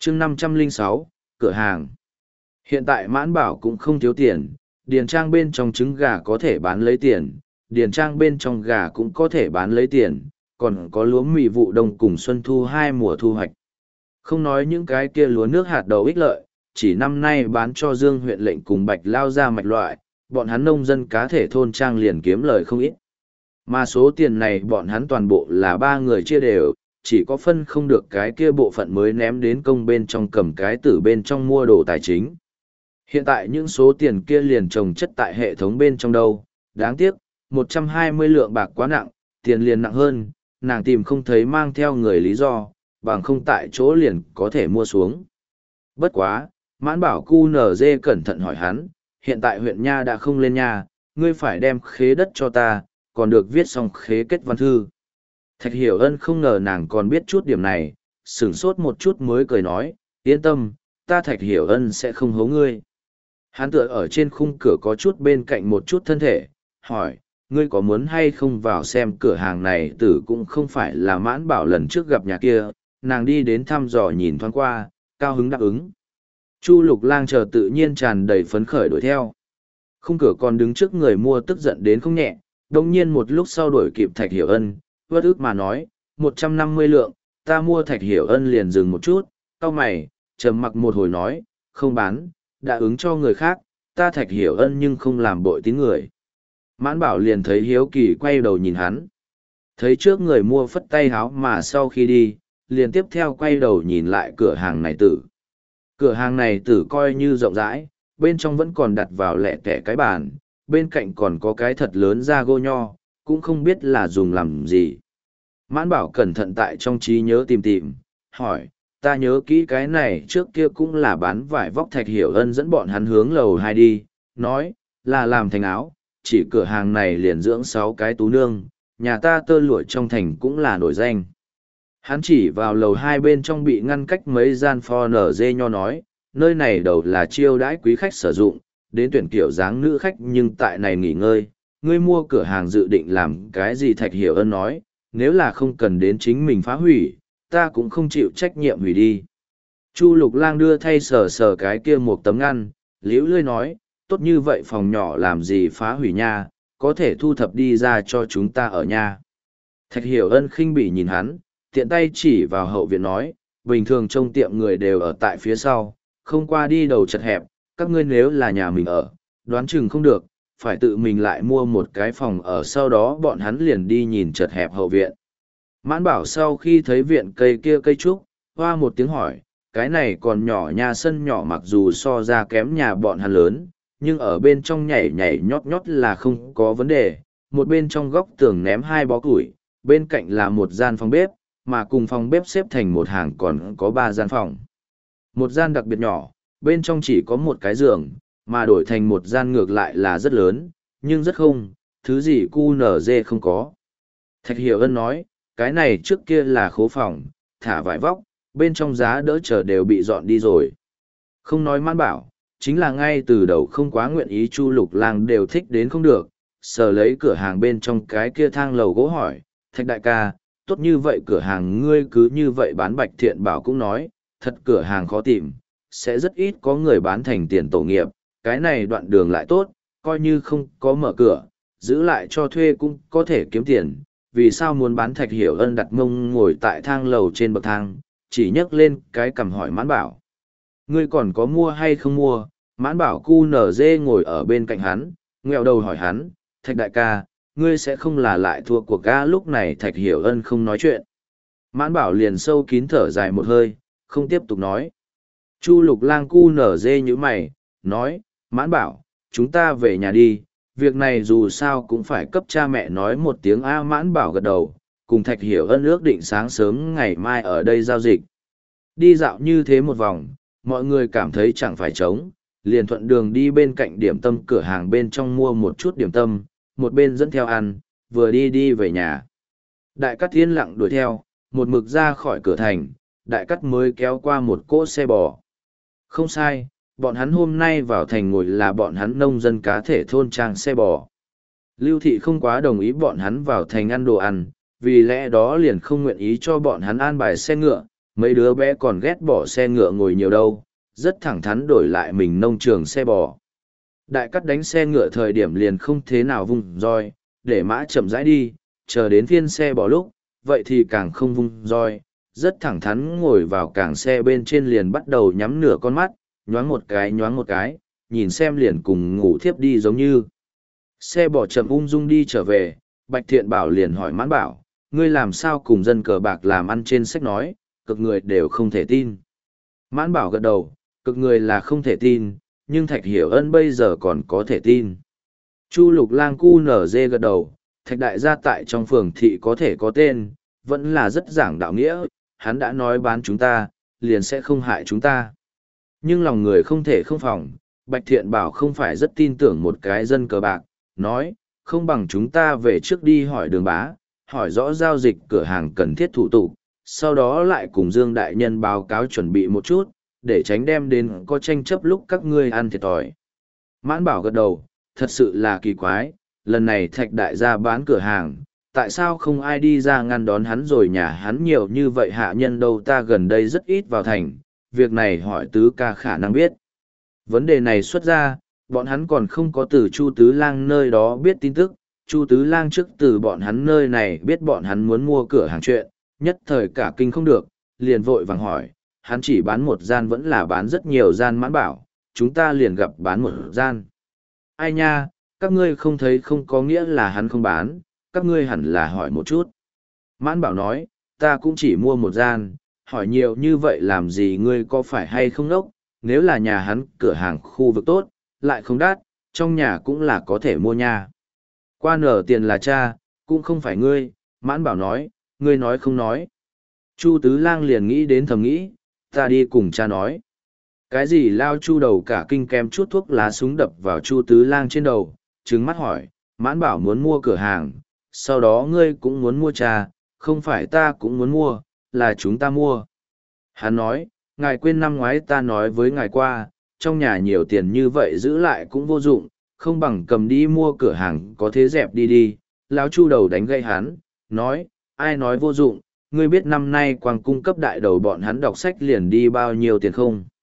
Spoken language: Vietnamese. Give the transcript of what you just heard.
chương 506, cửa hàng. Hiện tại Mãn Bảo cũng không thiếu tiền, điền trang bên trong trứng gà có thể bán lấy tiền, điền trang bên trong gà cũng có thể bán lấy tiền, còn có lúa mì vụ đông cùng xuân thu hai mùa thu hoạch. Không nói những cái kia lúa nước hạt đậu ích lợi, chỉ năm nay bán cho Dương huyện lệnh cùng Bạch Lao ra mạch loại, bọn hắn nông dân cá thể thôn trang liền kiếm lời không ít. Mà số tiền này bọn hắn toàn bộ là ba người chia đều, chỉ có phân không được cái kia bộ phận mới ném đến công bên trong cầm cái tử bên trong mua đồ tài chính. Hiện tại những số tiền kia liền trồng chất tại hệ thống bên trong đâu, đáng tiếc, 120 lượng bạc quá nặng, tiền liền nặng hơn, nàng tìm không thấy mang theo người lý do, bằng không tại chỗ liền có thể mua xuống. Bất quá, Mãn Bảo QNZ cẩn thận hỏi hắn, hiện tại huyện Nha đã không lên nha, ngươi phải đem khế đất cho ta, còn được viết xong khế kết văn thư. Thạch Hiểu Ân không ngờ nàng còn biết chút điểm này, sửng sốt một chút mới cười nói, yên tâm, ta Thạch Hiểu Ân sẽ không hố ngươi. Hắn tựa ở trên khung cửa có chút bên cạnh một chút thân thể, hỏi, ngươi có muốn hay không vào xem cửa hàng này tử cũng không phải là Mãn Bảo lần trước gặp nhà kia, nàng đi đến thăm dò nhìn thoáng qua, cao hứng đáp ứng. Chu Lục Lang chờ tự nhiên tràn đầy phấn khởi đuổi theo. Khung cửa còn đứng trước người mua tức giận đến không nhẹ, đồng nhiên một lúc sau đuổi kịp Thạch Hiểu Ân, vất ức mà nói, 150 lượng, ta mua Thạch Hiểu Ân liền dừng một chút, cau mày, trầm mặc một hồi nói, không bán, đã ứng cho người khác, ta Thạch Hiểu Ân nhưng không làm bội tín người. Mãn Bảo liền thấy hiếu kỳ quay đầu nhìn hắn. Thấy trước người mua phất tay háo mà sau khi đi, liền tiếp theo quay đầu nhìn lại cửa hàng này tử. Cửa hàng này tử coi như rộng rãi, bên trong vẫn còn đặt vào lẻ tẻ cái bàn, bên cạnh còn có cái thật lớn da gô nho, cũng không biết là dùng làm gì. Mãn Bảo cẩn thận tại trong trí nhớ tìm, hỏi, ta nhớ kỹ cái này trước kia cũng là bán vải vóc. Thạch Hiểu Ân dẫn bọn hắn hướng lầu 2 đi, nói, là làm thành áo, chỉ cửa hàng này liền dưỡng 6 cái tú nương, nhà ta tơ lụa trong thành cũng là nổi danh. Hắn chỉ vào lầu 2 bên trong bị ngăn cách mấy gian pho nở dê nho nói, nơi này đầu là chiêu đãi quý khách sử dụng, đến tuyển kiểu dáng nữ khách nhưng tại này nghỉ ngơi, ngươi mua cửa hàng dự định làm cái gì? Thạch Hiểu Ân nói, nếu là không cần đến chính mình phá hủy, ta cũng không chịu trách nhiệm hủy đi. Chu Lục Lang đưa thay sờ cái kia một tấm ngăn, liễu lươi nói, tốt như vậy phòng nhỏ làm gì phá hủy nha, có thể thu thập đi ra cho chúng ta ở nha. Thạch Hiểu Ân khinh bỉ nhìn hắn, tiện tay chỉ vào hậu viện nói, bình thường trong tiệm người đều ở tại phía sau, không qua đi đầu chật hẹp, các ngươi nếu là nhà mình ở, đoán chừng không được, phải tự mình lại mua một cái phòng ở, sau đó bọn hắn liền đi nhìn chật hẹp hậu viện. Mãn Bảo sau khi thấy viện cây kia cây trúc, hoa một tiếng hỏi, cái này còn nhỏ, nhà sân nhỏ mặc dù so ra kém nhà bọn hắn lớn, nhưng ở bên trong nhảy nhảy nhót nhót là không có vấn đề. Một bên trong góc tường ném 2 bó củi, bên cạnh là một gian phòng bếp, mà cùng phòng bếp xếp thành một hàng còn có 3 gian phòng. Một gian đặc biệt nhỏ, bên trong chỉ có một cái giường, mà đổi thành một gian ngược lại là rất lớn, nhưng rất không, thứ gì QNZ không có. Thạch Hiểu Ân nói, cái này trước kia là khố phòng, thả vải vóc, bên trong giá đỡ chờ đều bị dọn đi rồi. Không nói Mãn Bảo, chính là ngay từ đầu không quá nguyện ý Chu Lục Lang đều thích đến không được, sờ lấy cửa hàng bên trong cái kia thang lầu gỗ hỏi, Thạch đại ca, tốt như vậy cửa hàng ngươi cứ như vậy bán? Bạch Thiện Bảo cũng nói, thật cửa hàng khó tìm, sẽ rất ít có người bán thành tiền tổ nghiệp, cái này đoạn đường lại tốt, coi như không có mở cửa, giữ lại cho thuê cũng có thể kiếm tiền, vì sao muốn bán? Thạch Hiểu Ân đặt mông ngồi tại thang lầu trên bậc thang, chỉ nhấc lên cái cằm hỏi Mãn Bảo, ngươi còn có mua hay không mua? Mãn Bảo QNZ ngồi ở bên cạnh hắn, nghẹo đầu hỏi hắn, Thạch đại ca, ngươi sẽ không là lại thua cuộc ga? Lúc này Thạch Hiểu Ân không nói chuyện. Mãn Bảo liền sâu kín thở dài một hơi, không tiếp tục nói. Chu Lục Lang QNZ như mày, nói, Mãn Bảo, chúng ta về nhà đi, việc này dù sao cũng phải cấp cha mẹ nói một tiếng. A. Mãn Bảo gật đầu, cùng Thạch Hiểu Ân ước định sáng sớm ngày mai ở đây giao dịch. Đi dạo như thế một vòng, mọi người cảm thấy chẳng phải trống, liền thuận đường đi bên cạnh điểm tâm cửa hàng bên trong mua một chút điểm tâm, một bên dẫn theo ăn, vừa đi về nhà. Đại Cát yên lặng đuổi theo, một mực ra khỏi cửa thành, Đại Cát mới kéo qua một cỗ xe bò. Không sai, bọn hắn hôm nay vào thành ngồi là bọn hắn nông dân cá thể thôn trang xe bò. Lưu Thị không quá đồng ý bọn hắn vào thành ăn đồ ăn, vì lẽ đó liền không nguyện ý cho bọn hắn an bài xe ngựa, Mấy đứa bé còn ghét bỏ xe ngựa ngồi nhiều đâu, rất thẳng thắn đổi lại mình nông trường xe bò. Đại cắt đánh xe ngựa thời điểm liền không thế nào vung roi, để mã chậm rãi đi, chờ đến phiên xe bò lúc, vậy thì càng không vung roi, rất thẳng thắn ngồi vào càng xe bên trên liền bắt đầu nhắm nửa con mắt, nhoáng một cái, nhìn xem liền cùng ngủ thiếp đi giống như. Xe bò chậm ung dung đi trở về, Bạch Thiện Bảo liền hỏi Mãn Bảo, ngươi làm sao cùng dân cờ bạc làm ăn trên sách nói, cực người đều không thể tin. Mãn Bảo gật đầu, cực người là không thể tin, nhưng Thạch Hiểu Ân bây giờ còn có thể tin. Chu Lục Lang cu nở dê gật đầu, Thạch đại gia tại trong phường thị có thể có tên, vẫn là rất giảng đạo nghĩa, hắn đã nói bán chúng ta, liền sẽ không hại chúng ta. Nhưng lòng người không thể không phòng, Bạch Thiện Bảo không phải rất tin tưởng một cái dân cờ bạc, nói, không bằng chúng ta về trước đi hỏi Đường bá, hỏi rõ giao dịch cửa hàng cần thiết thủ tục, sau đó lại cùng Dương Đại Nhân báo cáo chuẩn bị một chút, để tránh đem đến có tranh chấp lúc các ngươi ăn thiệt thòi. Mãn Bảo gật đầu, thật sự là kỳ quái, lần này Thạch đại gia bán cửa hàng, tại sao không ai đi ra ngăn đón hắn rồi nhà hắn nhiều như vậy hạ nhân đâu, ta gần đây rất ít vào thành, việc này hỏi Tứ ca khả năng biết. Vấn đề này xuất ra, bọn hắn còn không có từ Chu Tứ Lang nơi đó biết tin tức, Chu Tứ Lang trước từ bọn hắn nơi này biết bọn hắn muốn mua cửa hàng chuyện, nhất thời cả kinh không được, liền vội vàng hỏi, hắn chỉ bán một gian vẫn là bán rất nhiều gian. Mãn Bảo, chúng ta liền gặp bán một gian. Ai nha, các ngươi không thấy không có nghĩa là hắn không bán, các ngươi hẳn là hỏi một chút. Mãn Bảo nói, ta cũng chỉ mua một gian, hỏi nhiều như vậy làm gì, ngươi có phải hay không ngốc, nếu là nhà hắn cửa hàng khu vực tốt, lại không đắt, trong nhà cũng là có thể mua nha. Qua nở tiền là cha, cũng không phải ngươi. Mãn Bảo nói, ngươi nói không nói. Chu Tứ Lang liền nghĩ đến thầm nghĩ, ta đi cùng cha nói. Cái gì lao Chu đầu cả kinh kem chút thuốc lá súng đập vào Chu Tứ Lang trên đầu, trừng mắt hỏi, Mãn Bảo muốn mua cửa hàng, sau đó ngươi cũng muốn mua trà, không phải ta cũng muốn mua, là chúng ta mua. Hắn nói, ngài quên năm ngoái ta nói với ngài qua, trong nhà nhiều tiền như vậy giữ lại cũng vô dụng, không bằng cầm đi mua cửa hàng có thế dẹp đi đi. Lão Chu đầu đánh gây hắn, nói, ai nói vô dụng, ngươi biết năm nay quang cung cấp đại đầu bọn hắn đọc sách liền đi bao nhiêu tiền không?